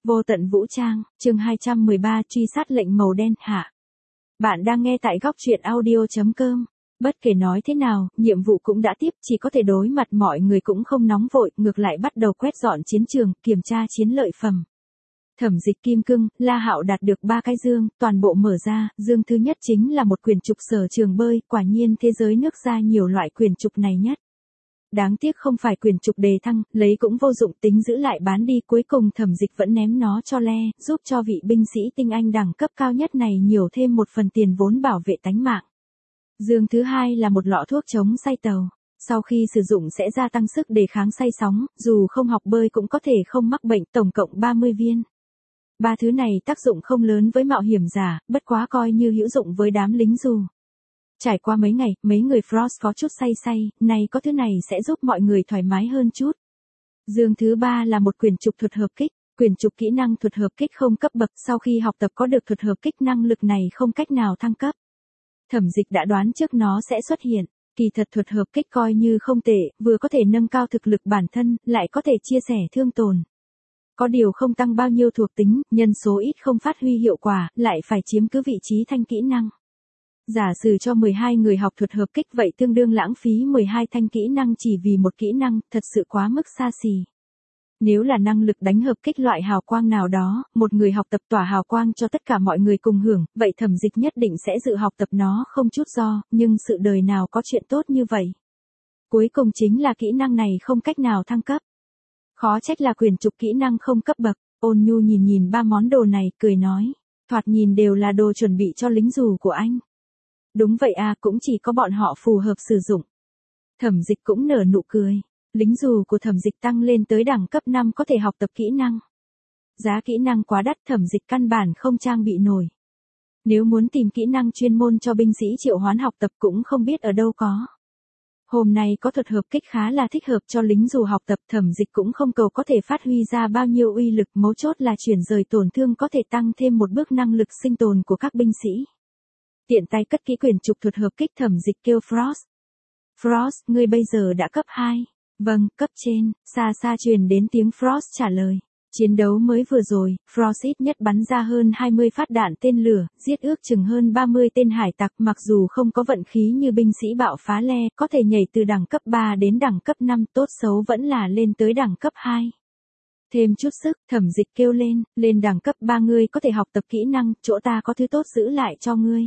Vô tận vũ trang, chương 213 truy sát lệnh màu đen hạ. Bạn đang nghe tại góc truyện audio.com. Bất kể nói thế nào, nhiệm vụ cũng đã tiếp, chỉ có thể đối mặt mọi người cũng không nóng vội, ngược lại bắt đầu quét dọn chiến trường, kiểm tra chiến lợi phẩm. Thẩm Dịch Kim Cương, La Hạo đạt được 3 cái dương, toàn bộ mở ra, dương thứ nhất chính là một quyển trục sở trường bơi, quả nhiên thế giới nước ra nhiều loại quyển trục này nhất. Đáng tiếc không phải quyền trục đề thăng, lấy cũng vô dụng, tính giữ lại bán đi, cuối cùng Thẩm Dịch vẫn ném nó cho Le, giúp cho vị binh sĩ tinh anh đẳng cấp cao nhất này nhiều thêm một phần tiền vốn bảo vệ tánh mạng. Dương thứ hai là một lọ thuốc chống say tàu. Sau khi sử dụng sẽ gia tăng sức đề kháng say sóng, dù không học bơi cũng có thể không mắc bệnh, tổng cộng 30 viên. Ba thứ này tác dụng không lớn với mạo hiểm giả, bất quá coi như hữu dụng với đám lính dù. Trải qua mấy ngày, mấy người Frost có chút say, này có thứ này sẽ giúp mọi người thoải mái hơn chút. Dương thứ ba là một quyển trục thuật hợp kích. Quyển trục kỹ năng thuật hợp kích không cấp bậc, sau khi học tập có được thuật hợp kích năng lực này không cách nào thăng cấp. Thẩm Dịch đã đoán trước nó sẽ xuất hiện. Kỳ thật thuật hợp kích coi như không tệ, vừa có thể nâng cao thực lực bản thân, lại có thể chia sẻ thương tổn. Có điều không tăng bao nhiêu thuộc tính, nhân số ít không phát huy hiệu quả, lại phải chiếm cứ vị trí thanh kỹ năng. Giả sử cho 12 người học thuật hợp kích vậy tương đương lãng phí 12 thanh kỹ năng chỉ vì một kỹ năng, thật sự quá mức xa xỉ. Nếu là năng lực đánh hợp kích loại hào quang nào đó, một người học tập tỏa hào quang cho tất cả mọi người cùng hưởng, vậy Thẩm Dịch nhất định sẽ dự học tập nó không chút do, nhưng sự đời nào có chuyện tốt như vậy. Cuối cùng chính là kỹ năng này không cách nào thăng cấp. Khó trách là quyển trục kỹ năng không cấp bậc. Ôn Nhu nhìn ba món đồ này, cười nói, thoạt nhìn đều là đồ chuẩn bị cho lính dù của anh. Đúng vậy à, cũng chỉ có bọn họ phù hợp sử dụng. Thẩm Dịch cũng nở nụ cười. Lính dù của Thẩm Dịch tăng lên tới đẳng cấp 5 có thể học tập kỹ năng. Giá kỹ năng quá đắt, Thẩm Dịch căn bản không trang bị nổi. Nếu muốn tìm kỹ năng chuyên môn cho binh sĩ triệu hoán học tập cũng không biết ở đâu có. Hôm nay có thuật hợp kích khá là thích hợp cho lính dù học tập, Thẩm Dịch cũng không cầu có thể phát huy ra bao nhiêu uy lực, mấu chốt là chuyển rời tổn thương có thể tăng thêm một bước năng lực sinh tồn của các binh sĩ. Tiện tay cất kỹ quyển trục thuật hợp kích, Thẩm Dịch kêu Frost. Frost, ngươi bây giờ đã cấp 2. Vâng, cấp trên, xa truyền đến tiếng Frost trả lời. Chiến đấu mới vừa rồi, Frost ít nhất bắn ra hơn 20 phát đạn tên lửa, giết ước chừng hơn 30 tên hải tặc, mặc dù không có vận khí như binh sĩ bạo phá Le, có thể nhảy từ đẳng cấp 3 đến đẳng cấp 5, tốt xấu vẫn là lên tới đẳng cấp 2. Thêm chút sức, Thẩm Dịch kêu lên đẳng cấp 3 ngươi có thể học tập kỹ năng, chỗ ta có thứ tốt giữ lại cho ngươi.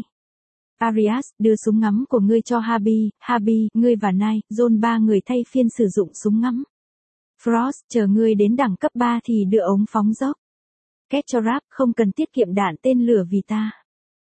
Arias, đưa súng ngắm của ngươi cho Habi, ngươi và Nai, John 3 người thay phiên sử dụng súng ngắm. Frost, chờ ngươi đến đẳng cấp 3 thì đưa ống phóng dốc. Ketchup, không cần tiết kiệm đạn tên lửa vì ta.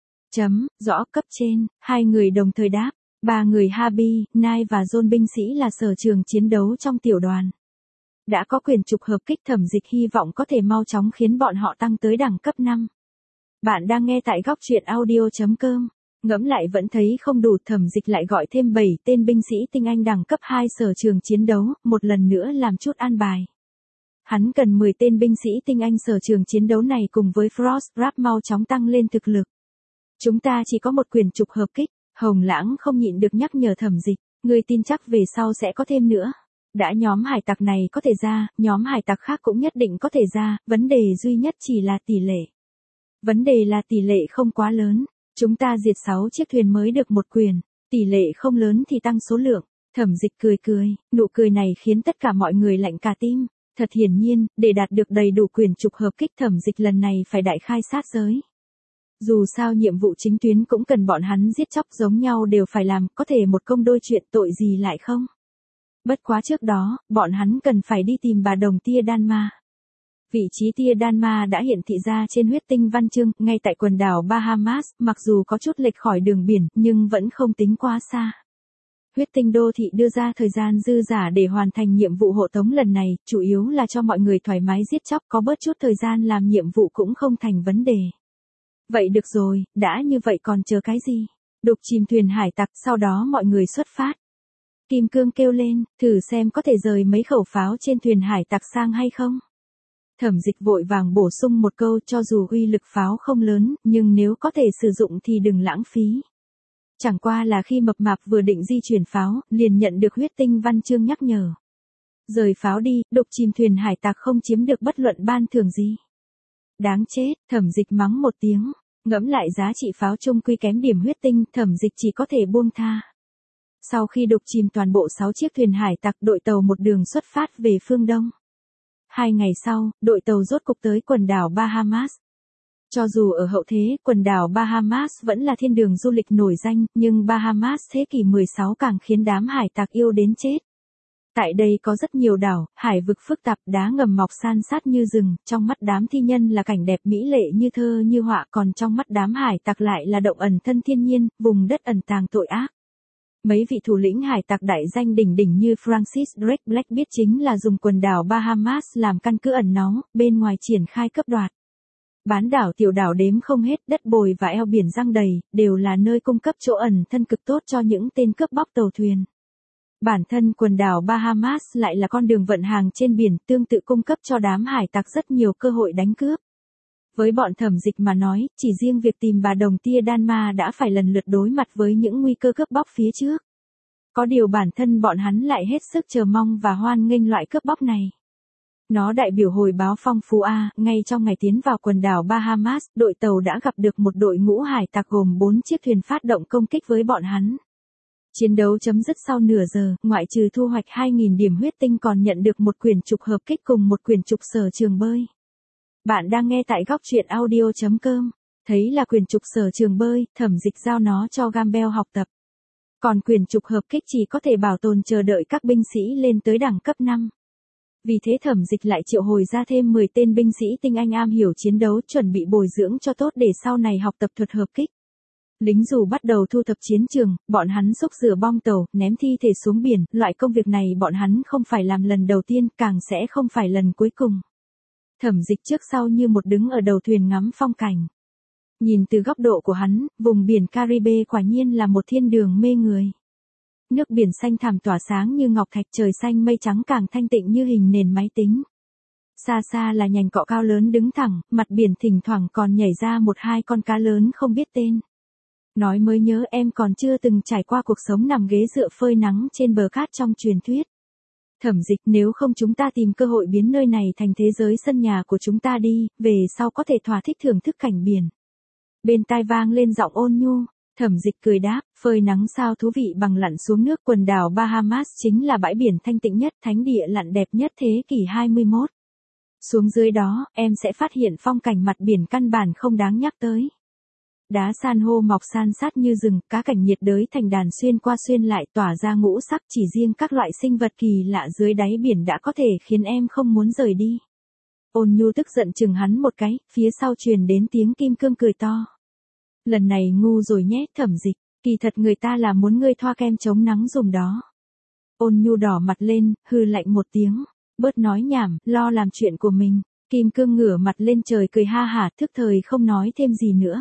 Rõ cấp trên, 2 người đồng thời đáp. 3 người Habi, Nai và John binh sĩ là sở trường chiến đấu trong tiểu đoàn. Đã có quyền trục hợp kích, Thẩm Dịch hy vọng có thể mau chóng khiến bọn họ tăng tới đẳng cấp 5. Bạn đang nghe tại góc truyện audio.com. Ngẫm lại vẫn thấy không đủ, Thẩm Dịch lại gọi thêm 7 tên binh sĩ tinh anh đẳng cấp 2 sở trường chiến đấu, một lần nữa làm chút an bài. Hắn cần 10 tên binh sĩ tinh anh sở trường chiến đấu này cùng với Frost Rap mau chóng tăng lên thực lực. Chúng ta chỉ có một quyền trục hợp kích, Hồng Lãng không nhịn được nhắc nhở Thẩm Dịch, ngươi tin chắc về sau sẽ có thêm nữa. Đã nhóm hải tặc này có thể ra, nhóm hải tặc khác cũng nhất định có thể ra, vấn đề duy nhất chỉ là tỷ lệ. Vấn đề là tỷ lệ không quá lớn. Chúng ta diệt 6 chiếc thuyền mới được một quyền, tỷ lệ không lớn thì tăng số lượng. Thẩm Dịch cười, nụ cười này khiến tất cả mọi người lạnh cả tim. Thật hiển nhiên, để đạt được đầy đủ quyền trục hợp kích, Thẩm Dịch lần này phải đại khai sát giới. Dù sao nhiệm vụ chính tuyến cũng cần bọn hắn giết chóc giống nhau đều phải làm, có thể một công đôi chuyện, tội gì lại không. Bất quá trước đó, bọn hắn cần phải đi tìm bà đồng tia Đan Ma. Vị trí tia Đan Ma đã hiện thị ra trên huyết tinh văn chương, ngay tại quần đảo Bahamas, mặc dù có chút lệch khỏi đường biển, nhưng vẫn không tính quá xa. Huyết tinh đô thị đưa ra thời gian dư dả để hoàn thành nhiệm vụ hộ tống lần này, chủ yếu là cho mọi người thoải mái giết chóc, có bớt chút thời gian làm nhiệm vụ cũng không thành vấn đề. Vậy được rồi, đã như vậy còn chờ cái gì? Đục chìm thuyền hải tặc, sau đó mọi người xuất phát. Kim Cương kêu lên, thử xem có thể rời mấy khẩu pháo trên thuyền hải tặc sang hay không. Thẩm Dịch vội vàng bổ sung một câu, cho dù uy lực pháo không lớn, nhưng nếu có thể sử dụng thì đừng lãng phí. Chẳng qua là khi mập mạp vừa định di chuyển pháo, liền nhận được huyết tinh văn chương nhắc nhở. Rời pháo đi, đục chìm thuyền hải tặc không chiếm được bất luận ban thưởng gì. Đáng chết, Thẩm Dịch mắng một tiếng. Ngẫm lại giá trị pháo chung quy kém điểm huyết tinh, Thẩm Dịch chỉ có thể buông tha. Sau khi đục chìm toàn bộ 6 chiếc thuyền hải tặc, đội tàu một đường xuất phát về phương Đông. 2 ngày sau, đội tàu rốt cục tới quần đảo Bahamas. Cho dù ở hậu thế, quần đảo Bahamas vẫn là thiên đường du lịch nổi danh, nhưng Bahamas thế kỷ 16 càng khiến đám hải tặc yêu đến chết. Tại đây có rất nhiều đảo, hải vực phức tạp, đá ngầm mọc san sát như rừng, trong mắt đám thi nhân là cảnh đẹp mỹ lệ như thơ như họa, còn trong mắt đám hải tặc lại là động ẩn thân thiên nhiên, vùng đất ẩn tàng tội ác. Mấy vị thủ lĩnh hải tặc đại danh đỉnh đỉnh như Francis Drake Black biết chính là dùng quần đảo Bahamas làm căn cứ ẩn náu, bên ngoài triển khai cấp đoạt. Bán đảo tiểu đảo đếm không hết, đất bồi và eo biển giăng đầy, đều là nơi cung cấp chỗ ẩn thân cực tốt cho những tên cướp bóc tàu thuyền. Bản thân quần đảo Bahamas lại là con đường vận hàng trên biển, tương tự cung cấp cho đám hải tặc rất nhiều cơ hội đánh cướp. Với bọn Thẩm Dịch mà nói, chỉ riêng việc tìm bà đồng tia Đan Ma đã phải lần lượt đối mặt với những nguy cơ cướp bóc phía trước. Có điều bản thân bọn hắn lại hết sức chờ mong và hoan nghênh loại cướp bóc này. Nó đại biểu hồi báo phong phú A, ngay trong ngày tiến vào quần đảo Bahamas, đội tàu đã gặp được một đội ngũ hải tặc gồm 4 chiếc thuyền phát động công kích với bọn hắn. Chiến đấu chấm dứt sau nửa giờ, ngoại trừ thu hoạch 2.000 điểm huyết tinh còn nhận được một quyển trục hợp kích cùng một quyển trục sở trường bơi. Bạn đang nghe tại góc truyện audio.com. Thấy là quyển trục sở trường bơi, Thẩm Dịch giao nó cho Gambel học tập. Còn quyển trục hợp kích chỉ có thể bảo tồn chờ đợi các binh sĩ lên tới đẳng cấp 5. Vì thế Thẩm Dịch lại triệu hồi ra thêm 10 tên binh sĩ tinh anh am hiểu chiến đấu, chuẩn bị bồi dưỡng cho tốt để sau này học tập thuật hợp kích. Lính dù bắt đầu thu thập chiến trường, bọn hắn xúc rửa bong tàu, ném thi thể xuống biển, loại công việc này bọn hắn không phải làm lần đầu tiên, càng sẽ không phải lần cuối cùng. Thẩm Dịch trước sau như một đứng ở đầu thuyền ngắm phong cảnh. Nhìn từ góc độ của hắn, vùng biển Caribe quả nhiên là một thiên đường mê người. Nước biển xanh thẳm tỏa sáng như ngọc thạch, trời xanh mây trắng càng thanh tịnh như hình nền máy tính. Xa xa là nhành cọ cao lớn đứng thẳng, mặt biển thỉnh thoảng còn nhảy ra một hai con cá lớn không biết tên. Nói mới nhớ em còn chưa từng trải qua cuộc sống nằm ghế dựa phơi nắng trên bờ cát trong truyền thuyết. Thẩm Dịch, nếu không chúng ta tìm cơ hội biến nơi này thành thế giới sân nhà của chúng ta đi, về sau có thể thỏa thích thưởng thức cảnh biển. Bên tai vang lên giọng ôn nhu, Thẩm Dịch cười đáp, phơi nắng sao thú vị bằng lặn xuống nước. Quần đảo Bahamas chính là bãi biển thanh tịnh nhất, thánh địa lặn đẹp nhất thế kỷ 21. Xuống dưới đó, em sẽ phát hiện phong cảnh mặt biển căn bản không đáng nhắc tới. Đá san hô mọc san sát như rừng, cá cảnh nhiệt đới thành đàn xuyên qua xuyên lại tỏa ra ngũ sắc, chỉ riêng các loại sinh vật kỳ lạ dưới đáy biển đã có thể khiến em không muốn rời đi. Ôn nhu tức giận chừng hắn một cái, phía sau truyền đến tiếng kim cương cười to. Lần này ngu rồi nhé Thẩm Dịch, kỳ thật người ta là muốn ngươi thoa kem chống nắng dùng đó. Ôn nhu đỏ mặt lên, hừ lạnh một tiếng, bớt nói nhảm, lo làm chuyện của mình. Kim cương ngửa mặt lên trời cười ha hả, thức thời không nói thêm gì nữa.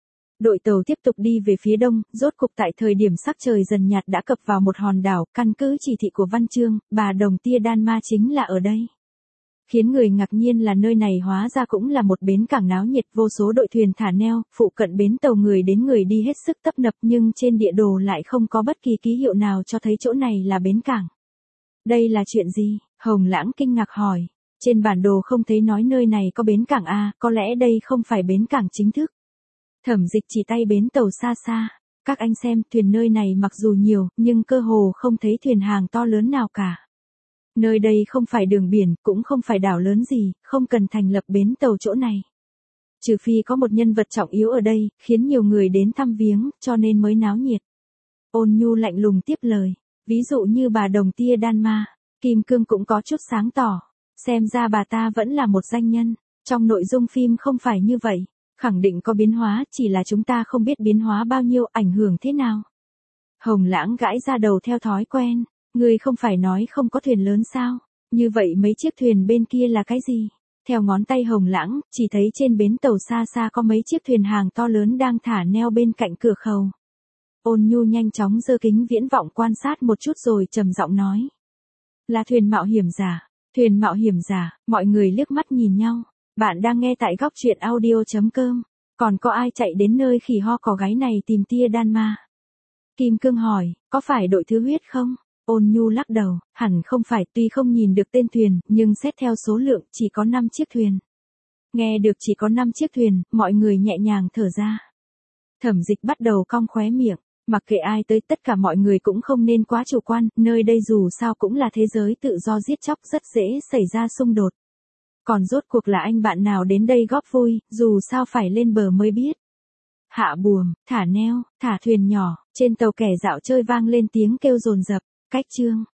Đội tàu tiếp tục đi về phía đông, rốt cục tại thời điểm sắc trời dần nhạt đã cập vào một hòn đảo, căn cứ chỉ thị của Văn Chương, bà đồng tia Đan Ma chính là ở đây. Khiến người ngạc nhiên là nơi này hóa ra cũng là một bến cảng náo nhiệt, vô số đội thuyền thả neo, phụ cận bến tàu người đến người đi hết sức tấp nập, nhưng trên địa đồ lại không có bất kỳ ký hiệu nào cho thấy chỗ này là bến cảng. Đây là chuyện gì? Hồng Lãng kinh ngạc hỏi. Trên bản đồ không thấy nói nơi này có bến cảng à, có lẽ đây không phải bến cảng chính thức. Thẩm Dịch chỉ tay bến tàu xa xa. Các anh xem, thuyền nơi này mặc dù nhiều, nhưng cơ hồ không thấy thuyền hàng to lớn nào cả. Nơi đây không phải đường biển, cũng không phải đảo lớn gì, không cần thành lập bến tàu chỗ này. Trừ phi có một nhân vật trọng yếu ở đây, khiến nhiều người đến thăm viếng, cho nên mới náo nhiệt. Ôn nhu lạnh lùng tiếp lời. Ví dụ như bà đồng tia Đan Ma. Kim Cương cũng có chút sáng tỏ. Xem ra bà ta vẫn là một danh nhân. Trong nội dung phim không phải như vậy. Khẳng định có biến hóa, chỉ là chúng ta không biết biến hóa bao nhiêu, ảnh hưởng thế nào. Hồng Lãng gãi ra đầu theo thói quen. Ngươi không phải nói không có thuyền lớn sao? Như vậy mấy chiếc thuyền bên kia là cái gì? Theo ngón tay Hồng Lãng, chỉ thấy trên bến tàu xa xa có mấy chiếc thuyền hàng to lớn đang thả neo bên cạnh cửa khẩu. Ôn nhu nhanh chóng giơ kính viễn vọng quan sát một chút rồi trầm giọng nói. Là thuyền mạo hiểm giả. Thuyền mạo hiểm giả, mọi người liếc mắt nhìn nhau. Bạn đang nghe tại góc truyện audio.com. Còn có ai chạy đến nơi khỉ ho cò gáy này tìm tia Đan Ma? Kim Cương hỏi, có phải đội thứ huyết không? Ôn nhu lắc đầu, hẳn không phải, tuy không nhìn được tên thuyền, nhưng xét theo số lượng chỉ có 5 chiếc thuyền. Nghe được chỉ có 5 chiếc thuyền, mọi người nhẹ nhàng thở ra. Thẩm Dịch bắt đầu cong khóe miệng, mặc kệ ai tới tất cả mọi người cũng không nên quá chủ quan, nơi đây dù sao cũng là thế giới tự do giết chóc rất dễ xảy ra xung đột. Còn rốt cuộc là anh bạn nào đến đây góp vui, dù sao phải lên bờ mới biết. Hạ buồm, thả neo, thả thuyền nhỏ, trên tàu kẻ dạo chơi vang lên tiếng kêu dồn dập, cách chương.